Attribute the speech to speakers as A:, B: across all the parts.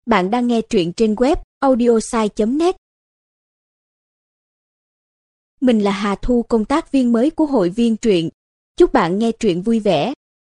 A: Bạn đang nghe truyện trên web audiosai.net. Mình là Hà Thu, công tác viên mới của hội viên truyện. Chúc bạn nghe truyện vui vẻ.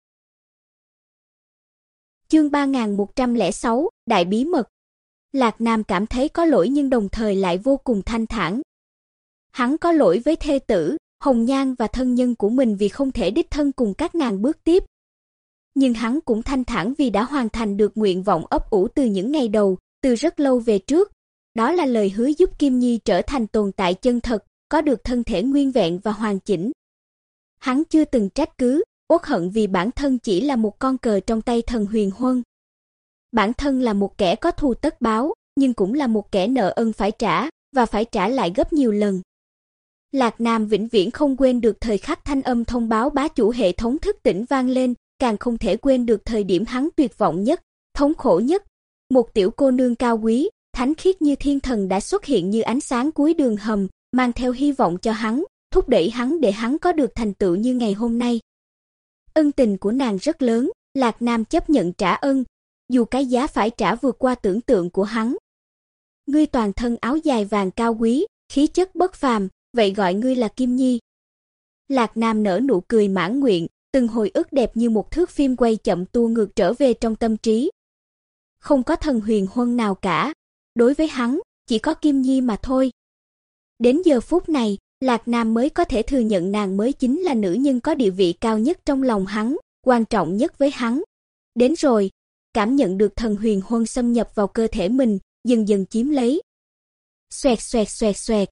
A: Chương 3106, Đại bí mật. Lạc Nam cảm thấy có lỗi nhưng đồng thời lại vô cùng thanh thản. Hắn có lỗi với thê tử, Hồng Nhan và thân nhân của mình vì không thể đích thân cùng các nàng bước tiếp. Nhưng hắn cũng thanh thản vì đã hoàn thành được nguyện vọng ấp ủ từ những ngày đầu, từ rất lâu về trước. Đó là lời hứa giúp Kim Nhi trở thành tồn tại chân thật, có được thân thể nguyên vẹn và hoàn chỉnh. Hắn chưa từng trách cứ, uất hận vì bản thân chỉ là một con cờ trong tay Thần Huyền Huân. Bản thân là một kẻ có thù tất báo, nhưng cũng là một kẻ nợ ân phải trả, và phải trả lại gấp nhiều lần. Lạc Nam vĩnh viễn không quên được thời khắc thanh âm thông báo bá chủ hệ thống thức tỉnh vang lên, càng không thể quên được thời điểm hắn tuyệt vọng nhất, thống khổ nhất. Một tiểu cô nương cao quý, thánh khiết như thiên thần đã xuất hiện như ánh sáng cuối đường hầm, mang theo hy vọng cho hắn, thúc đẩy hắn để hắn có được thành tựu như ngày hôm nay. Ân tình của nàng rất lớn, Lạc Nam chấp nhận trả ân, dù cái giá phải trả vượt qua tưởng tượng của hắn. Ngươi toàn thân áo dài vàng cao quý, khí chất bất phàm, vậy gọi ngươi là Kim Nhi. Lạc Nam nở nụ cười mãn nguyện, từng hồi ức đẹp như một thước phim quay chậm tua ngược trở về trong tâm trí. Không có Thần Huyền Huân nào cả, đối với hắn, chỉ có Kim Nhi mà thôi. Đến giờ phút này, Lạc Nam mới có thể thừa nhận nàng mới chính là nữ nhân có địa vị cao nhất trong lòng hắn, quan trọng nhất với hắn. Đến rồi, cảm nhận được Thần Huyền Huân xâm nhập vào cơ thể mình, dần dần chiếm lấy. Xoẹt xoẹt xoẹt xoẹt.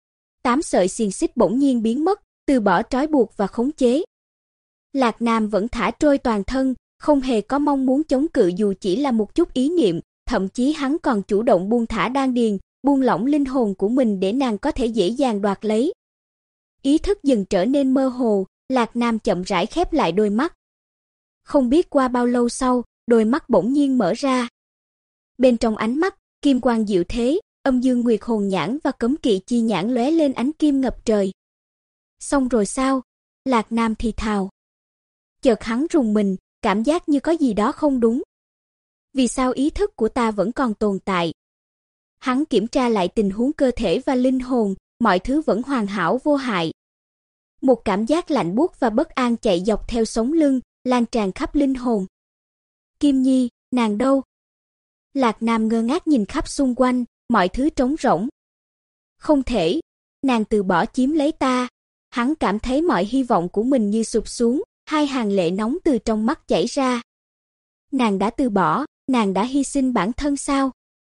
A: 8 sợi xiềng xích bỗng nhiên biến mất, từ bỏ trói buộc và khống chế. Lạc Nam vẫn thả trôi toàn thân, không hề có mong muốn chống cự dù chỉ là một chút ý niệm, thậm chí hắn còn chủ động buông thả đan điền, buông lỏng linh hồn của mình để nàng có thể dễ dàng đoạt lấy. Ý thức dần trở nên mơ hồ, Lạc Nam chậm rãi khép lại đôi mắt. Không biết qua bao lâu sau, đôi mắt bỗng nhiên mở ra. Bên trong ánh mắt, kim quang diệu thế, âm dương nguyệt hồn nhãn và cấm kỵ chi nhãn lóe lên ánh kim ngập trời. Xong rồi sao? Lạc Nam thì thào. Chợt hắn rùng mình, cảm giác như có gì đó không đúng. Vì sao ý thức của ta vẫn còn tồn tại? Hắn kiểm tra lại tình huống cơ thể và linh hồn, mọi thứ vẫn hoàn hảo vô hại. Một cảm giác lạnh buốt và bất an chạy dọc theo sống lưng, lan tràn khắp linh hồn. Kim Nhi, nàng đâu? Lạc Nam ngơ ngác nhìn khắp xung quanh, mọi thứ trống rỗng. Không thể, nàng từ bỏ chiếm lấy ta. Hắn cảm thấy mọi hy vọng của mình như sụp xuống, hai hàng lệ nóng từ trong mắt chảy ra. Nàng đã từ bỏ, nàng đã hy sinh bản thân sao?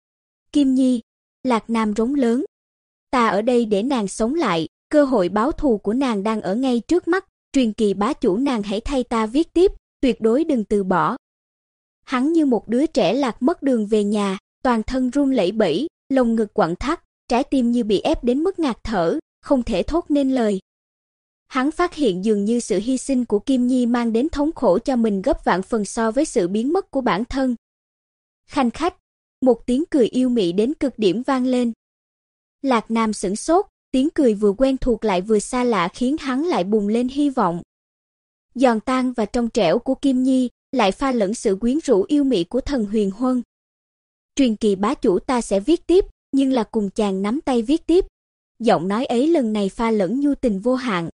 A: Kim Nhi, Lạc Nam rống lớn. Ta ở đây để nàng sống lại, cơ hội báo thù của nàng đang ở ngay trước mắt, truyền kỳ bá chủ nàng hãy thay ta viết tiếp, tuyệt đối đừng từ bỏ. Hắn như một đứa trẻ lạc mất đường về nhà, toàn thân run lẩy bẩy, lồng ngực quặn thắt, trái tim như bị ép đến mức ngạt thở, không thể thốt nên lời. Hắn phát hiện dường như sự hy sinh của Kim Nhi mang đến thống khổ cho mình gấp vạn phần so với sự biến mất của bản thân. Khanh khách, một tiếng cười yêu mị đến cực điểm vang lên. Lạc Nam sửng sốt, tiếng cười vừa quen thuộc lại vừa xa lạ khiến hắn lại bùng lên hy vọng. Giòn tan và trong trẻo của Kim Nhi lại pha lẫn sự quyến rũ yêu mị của Thần Huyền Huân. Truyền kỳ bá chủ ta sẽ viết tiếp, nhưng là cùng chàng nắm tay viết tiếp. Giọng nói ấy lần này pha lẫn nhu tình vô hạn.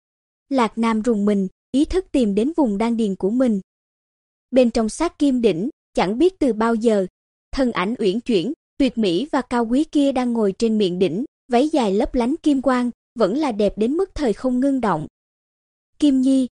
A: Lạc Nam rùng mình, ý thức tìm đến vùng đan điền của mình. Bên trong xác kim đỉnh, chẳng biết từ bao giờ, thân ảnh uyển chuyển, tuyệt mỹ và cao quý kia đang ngồi trên miệng đỉnh, váy dài lấp lánh kim quang, vẫn là đẹp đến mức thời không ngưng động. Kim Nhi,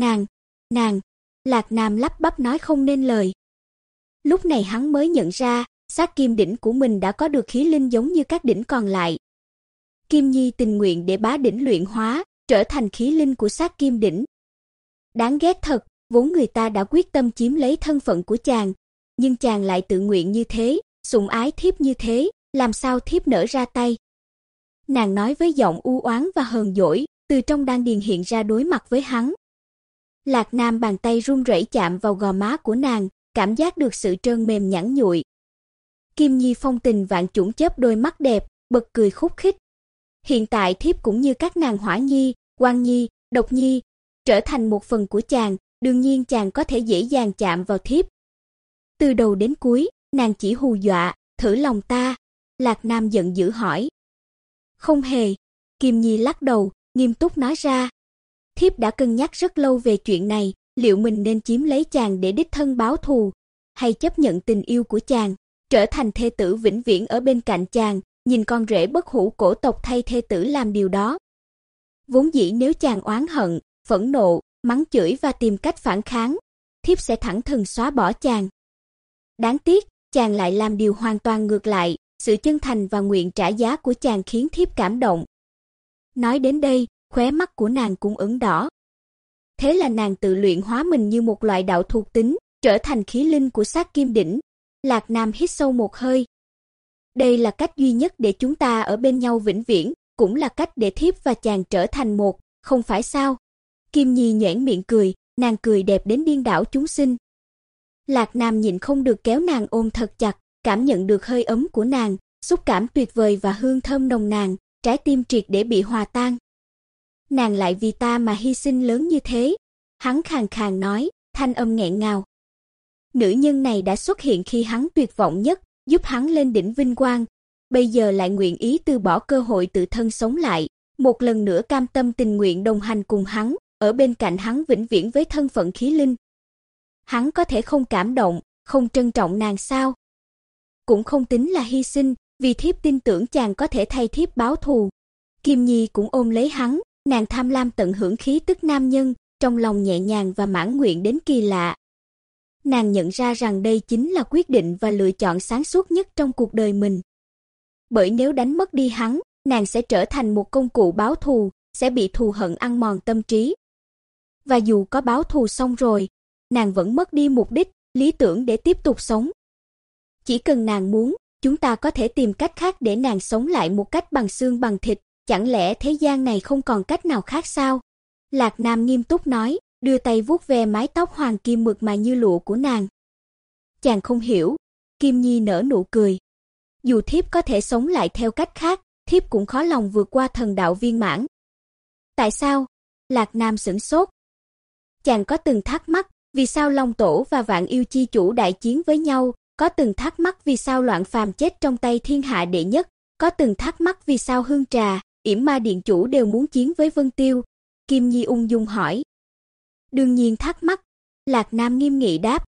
A: nàng, Lạc Nam lắp bắp nói không nên lời. Lúc này hắn mới nhận ra, xác kim đỉnh của mình đã có được khí linh giống như các đỉnh còn lại. Kim Nhi tình nguyện để bá đỉnh luyện hóa, trở thành khí linh của xác kim đỉnh. Đáng ghét thật, vốn người ta đã quyết tâm chiếm lấy thân phận của chàng, nhưng chàng lại tự nguyện như thế, sủng ái thiếp như thế, làm sao thiếp nỡ ra tay? Nàng nói với giọng u oán và hờn dỗi, từ trong đan điền hiện ra đối mặt với hắn. Lạc Nam bàn tay run rẩy chạm vào gò má của nàng, cảm giác được sự trơn mềm nhẵn nhụi. Kim Nhi phong tình vạn chủng chớp đôi mắt đẹp, bật cười khúc khích. Hiện tại thiếp cũng như các nàng Hỏa Nhi, Quang Nhi, Độc Nhi, trở thành một phần của chàng, đương nhiên chàng có thể dễ dàng chạm vào thiếp. Từ đầu đến cuối, nàng chỉ hù dọa, thử lòng ta. Lạc Nam giận dữ hỏi. Không hề. Kim Nhi lắc đầu, nghiêm túc nói ra. Thiếp đã cân nhắc rất lâu về chuyện này, liệu mình nên chiếm lấy chàng để đích thân báo thù, hay chấp nhận tình yêu của chàng, trở thành thê tử vĩnh viễn ở bên cạnh chàng, nhìn con rể bất hủ cổ tộc thay thê tử làm điều đó. Vốn dĩ nếu chàng oán hận, phẫn nộ, mắng chửi và tìm cách phản kháng, thiếp sẽ thẳng thừng xóa bỏ chàng. Đáng tiếc, chàng lại làm điều hoàn toàn ngược lại, sự chân thành và nguyện trả giá của chàng khiến thiếp cảm động. Nói đến đây, khóe mắt của nàng cũng ửng đỏ. Thế là nàng tự luyện hóa mình như một loại đạo thuộc tính, trở thành khí linh của sát kim đỉnh. Lạc Nam hít sâu một hơi. Đây là cách duy nhất để chúng ta ở bên nhau vĩnh viễn, cũng là cách để thiếp và chàng trở thành một, không phải sao? Kim Nhi nhoẻn miệng cười, nàng cười đẹp đến điên đảo chúng sinh. Lạc Nam nhịn không được kéo nàng ôm thật chặt, cảm nhận được hơi ấm của nàng, xúc cảm tuyệt vời và hương thơm nồng nàn, trái tim triệt để bị hòa tan. Nàng lại vì ta mà hy sinh lớn như thế, hắn khàn khàn nói, thanh âm nghẹn ngào. Nữ nhân này đã xuất hiện khi hắn tuyệt vọng nhất, giúp hắn lên đỉnh vinh quang, bây giờ lại nguyện ý từ bỏ cơ hội tự thân sống lại, một lần nữa cam tâm tình nguyện đồng hành cùng hắn, ở bên cạnh hắn vĩnh viễn với thân phận khí linh. Hắn có thể không cảm động, không trân trọng nàng sao? Cũng không tính là hy sinh, vì thiếp tin tưởng chàng có thể thay thiếp báo thù. Kim Nhi cũng ôm lấy hắn, nàng tham lam tận hưởng khí tức nam nhân, trong lòng nhẹ nhàng và mãn nguyện đến kỳ lạ. Nàng nhận ra rằng đây chính là quyết định và lựa chọn sáng suốt nhất trong cuộc đời mình. Bởi nếu đánh mất đi hắn, nàng sẽ trở thành một công cụ báo thù, sẽ bị thù hận ăn mòn tâm trí. Và dù có báo thù xong rồi, nàng vẫn mất đi mục đích, lý tưởng để tiếp tục sống. Chỉ cần nàng muốn, chúng ta có thể tìm cách khác để nàng sống lại một cách bằng xương bằng thịt, chẳng lẽ thế gian này không còn cách nào khác sao? Lạc Nam nghiêm túc nói, đưa tay vuốt ve mái tóc hoàng kim mượt mà như lụa của nàng. Chàng không hiểu. Kim Nhi nở nụ cười. Dù thiếp có thể sống lại theo cách khác, thiếp cũng khó lòng vượt qua thần đạo viên mãn. Tại sao? Lạc Nam sửng sốt. Chàng có từng thắc mắc, vì sao Long Tổ và Vạn Yêu Chi Chủ đại chiến với nhau, có từng thắc mắc vì sao Loạn Phàm chết trong tay thiên hạ đệ nhất, có từng thắc mắc vì sao Hương Trà, Yểm Ma Điện Chủ đều muốn chiến với Vân Tiêu? Kim Nhi ung dung hỏi. Đương nhiên thắc mắc, Lạc Nam nghiêm nghị đáp.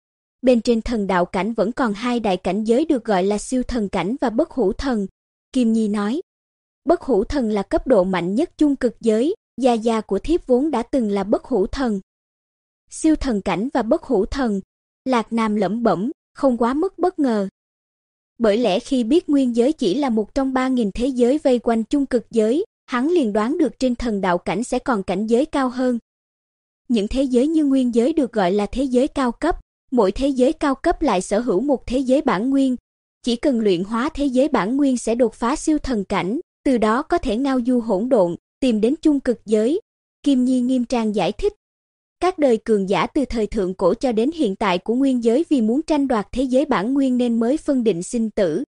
A: Bên trên thần đạo cảnh vẫn còn hai đại cảnh giới được gọi là siêu thần cảnh và bất hủ thần. Kim Nhi nói, bất hủ thần là cấp độ mạnh nhất chung cực giới, gia gia của thiếp vốn đã từng là bất hủ thần. Siêu thần cảnh và bất hủ thần, Lạc Nam lẩm bẩm, không quá mức bất ngờ. Bởi lẽ khi biết nguyên giới chỉ là một trong 3.000 thế giới vây quanh chung cực giới, hắn liền đoán được trên thần đạo cảnh sẽ còn cảnh giới cao hơn. Những thế giới như nguyên giới được gọi là thế giới cao cấp, mỗi thế giới cao cấp lại sở hữu một thế giới bản nguyên. Chỉ cần luyện hóa thế giới bản nguyên sẽ đột phá siêu thần cảnh, từ đó có thể ngao du hỗn độn, tìm đến chung cực giới. Kim Nhi nghiêm trang giải thích. Các đời cường giả từ thời thượng cổ cho đến hiện tại của nguyên giới vì muốn tranh đoạt thế giới bản nguyên nên mới phân định sinh tử.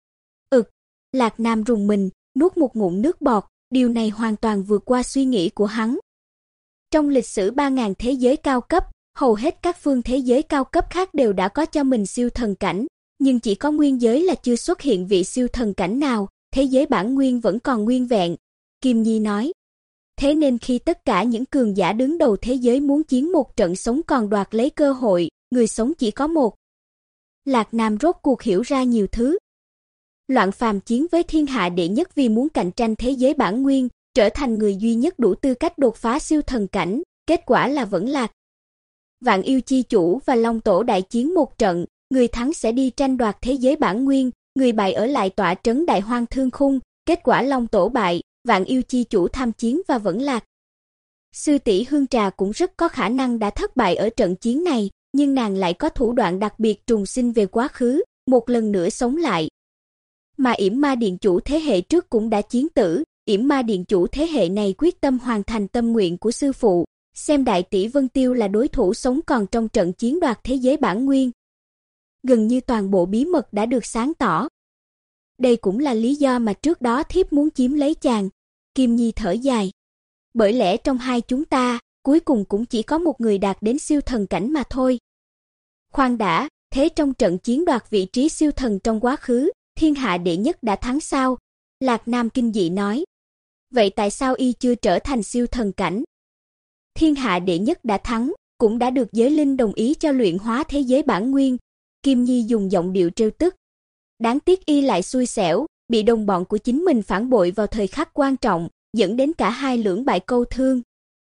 A: Lạc Nam rùng mình, nuốt một ngụm nước bọt, điều này hoàn toàn vượt qua suy nghĩ của hắn. Trong lịch sử 3.000 thế giới cao cấp, hầu hết các phương thế giới cao cấp khác đều đã có cho mình siêu thần cảnh, nhưng chỉ có nguyên giới là chưa xuất hiện vị siêu thần cảnh nào, thế giới bản nguyên vẫn còn nguyên vẹn. Kim Nhi nói. Thế nên khi tất cả những cường giả đứng đầu thế giới muốn chiến một trận sống còn đoạt lấy cơ hội, người sống chỉ có một. Lạc Nam rốt cuộc hiểu ra nhiều thứ. Loạn Phàm chiến với thiên hạ đệ nhất vì muốn cạnh tranh thế giới bản nguyên, trở thành người duy nhất đủ tư cách đột phá siêu thần cảnh, kết quả là vẫn lạc. Vạn Yêu Chi Chủ và Long Tổ đại chiến một trận, người thắng sẽ đi tranh đoạt thế giới bản nguyên, người bại ở lại tọa trấn Đại Hoang Thương Khung, kết quả Long Tổ bại, Vạn Yêu Chi Chủ tham chiến và vẫn lạc. Sư tỷ Hương Trà cũng rất có khả năng đã thất bại ở trận chiến này, nhưng nàng lại có thủ đoạn đặc biệt trùng sinh về quá khứ, một lần nữa sống lại. Mà Yểm Ma Điện Chủ thế hệ trước cũng đã chiến tử, Yểm Ma Điện Chủ thế hệ này quyết tâm hoàn thành tâm nguyện của sư phụ, xem đại tỷ Vân Tiêu là đối thủ sống còn trong trận chiến đoạt thế giới bản nguyên. Gần như toàn bộ bí mật đã được sáng tỏ. Đây cũng là lý do mà trước đó thiếp muốn chiếm lấy chàng. Kim Nhi thở dài. Bởi lẽ trong hai chúng ta, cuối cùng cũng chỉ có một người đạt đến siêu thần cảnh mà thôi. Khoan đã, Thế trong trận chiến đoạt vị trí siêu thần trong quá khứ, thiên hạ đệ nhất đã thắng sao? Lạc Nam kinh dị nói. Vậy tại sao y chưa trở thành siêu thần cảnh? Thiên hạ đệ nhất đã thắng, cũng đã được giới linh đồng ý cho luyện hóa thế giới bản nguyên. Kim Nhi dùng giọng điệu trêu tức. Đáng tiếc y lại xui xẻo, bị đồng bọn của chính mình phản bội vào thời khắc quan trọng, dẫn đến cả hai lưỡng bại câu thương.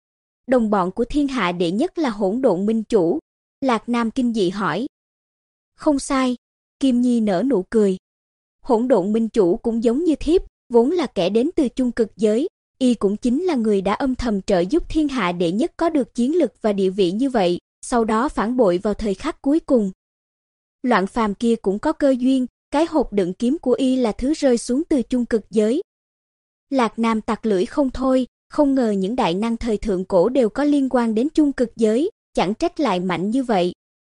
A: Đồng bọn của thiên hạ đệ nhất là Hỗn Độn Minh Chủ. Lạc Nam kinh dị hỏi. Không sai, Kim Nhi nở nụ cười. Hỗn Độn Minh Chủ cũng giống như thiếp, vốn là kẻ đến từ chung cực giới, y cũng chính là người đã âm thầm trợ giúp thiên hạ đệ nhất có được chiến lực và địa vị như vậy, sau đó phản bội vào thời khắc cuối cùng. Loạn phàm kia cũng có cơ duyên, cái hộp đựng kiếm của y là thứ rơi xuống từ chung cực giới. Lạc Nam tặc lưỡi không thôi, không ngờ những đại năng thời thượng cổ đều có liên quan đến chung cực giới, chẳng trách lại mạnh như vậy.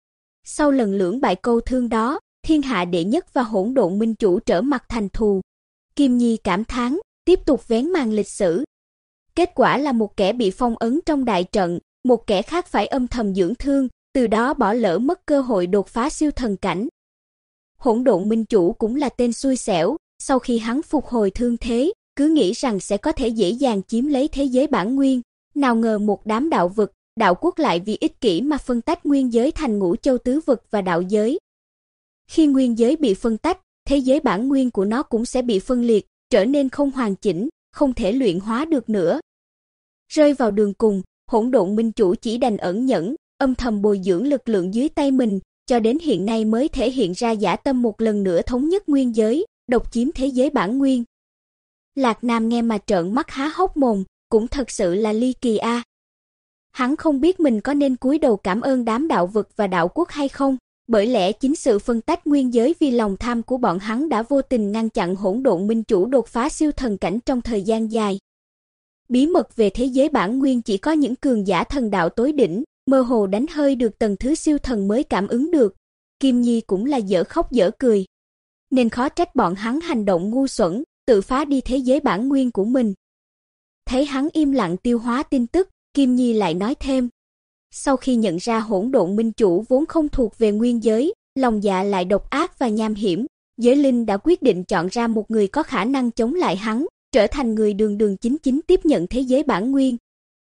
A: Sau lần lưỡng bại câu thương đó, thiên hạ đệ nhất và Hỗn Độn Minh Chủ trở mặt thành thù. Kim Nhi cảm thán, tiếp tục vén màn lịch sử. Kết quả là một kẻ bị phong ấn trong đại trận, một kẻ khác phải âm thầm dưỡng thương, từ đó bỏ lỡ mất cơ hội đột phá siêu thần cảnh. Hỗn Độn Minh Chủ cũng là tên xui xẻo, sau khi hắn phục hồi thương thế, cứ nghĩ rằng sẽ có thể dễ dàng chiếm lấy thế giới bản nguyên, nào ngờ một đám đạo vực, đạo quốc lại vì ích kỷ mà phân tách nguyên giới thành ngũ châu tứ vực và đạo giới. Khi nguyên giới bị phân tách, thế giới bản nguyên của nó cũng sẽ bị phân liệt, trở nên không hoàn chỉnh, không thể luyện hóa được nữa. Rơi vào đường cùng, Hỗn Độn Minh Chủ chỉ đành ẩn nhẫn, âm thầm bồi dưỡng lực lượng dưới tay mình, cho đến hiện nay mới thể hiện ra dã tâm một lần nữa thống nhất nguyên giới, độc chiếm thế giới bản nguyên. Lạc Nam nghe mà trợn mắt há hốc mồm, cũng thật sự là ly kỳ a. Hắn không biết mình có nên cúi đầu cảm ơn đám đạo vực và đạo quốc hay không, bởi lẽ chính sự phân tách nguyên giới vì lòng tham của bọn hắn đã vô tình ngăn chặn Hỗn Độn Minh Chủ đột phá siêu thần cảnh trong thời gian dài. Bí mật về thế giới bản nguyên chỉ có những cường giả thần đạo tối đỉnh, mơ hồ đánh hơi được tầng thứ siêu thần mới cảm ứng được. Kim Nhi cũng là dở khóc dở cười. Nên khó trách bọn hắn hành động ngu xuẩn, tự phá đi thế giới bản nguyên của mình. Thấy hắn im lặng tiêu hóa tin tức, Kim Nhi lại nói thêm. Sau khi nhận ra Hỗn Độn Minh Chủ vốn không thuộc về nguyên giới, lòng dạ lại độc ác và nham hiểm, giới linh đã quyết định chọn ra một người có khả năng chống lại hắn, trở thành người đường đường chính chính tiếp nhận thế giới bản nguyên.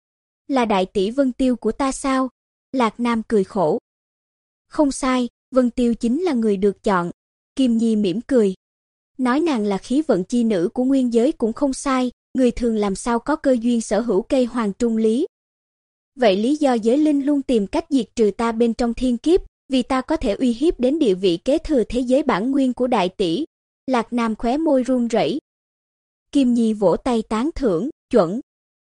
A: Là đại tỷ Vân Tiêu của ta sao? Lạc Nam cười khổ. Không sai, Vân Tiêu chính là người được chọn. Kim Nhi mỉm cười. Nói nàng là khí vận chi nữ của nguyên giới cũng không sai, người thường làm sao có cơ duyên sở hữu cây hoàng trung lý. Vậy lý do giới linh luôn tìm cách diệt trừ ta bên trong thiên kiếp, vì ta có thể uy hiếp đến địa vị kế thừa thế giới bản nguyên của đại tỷ. Lạc Nam khóe môi run rẩy. Kim Nhi vỗ tay tán thưởng, chuẩn.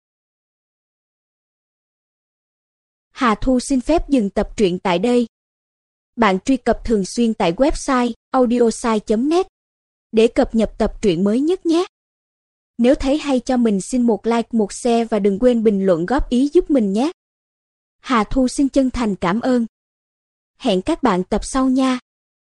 A: Hà Thu xin phép dừng tập truyện tại đây. Bạn truy cập thường xuyên tại website audiosai.net để cập nhật tập truyện mới nhất nhé. Nếu thấy hay cho mình xin một like, một share và đừng quên bình luận góp ý giúp mình nhé. Hà Thu xin chân thành cảm ơn. Hẹn các bạn tập sau nha.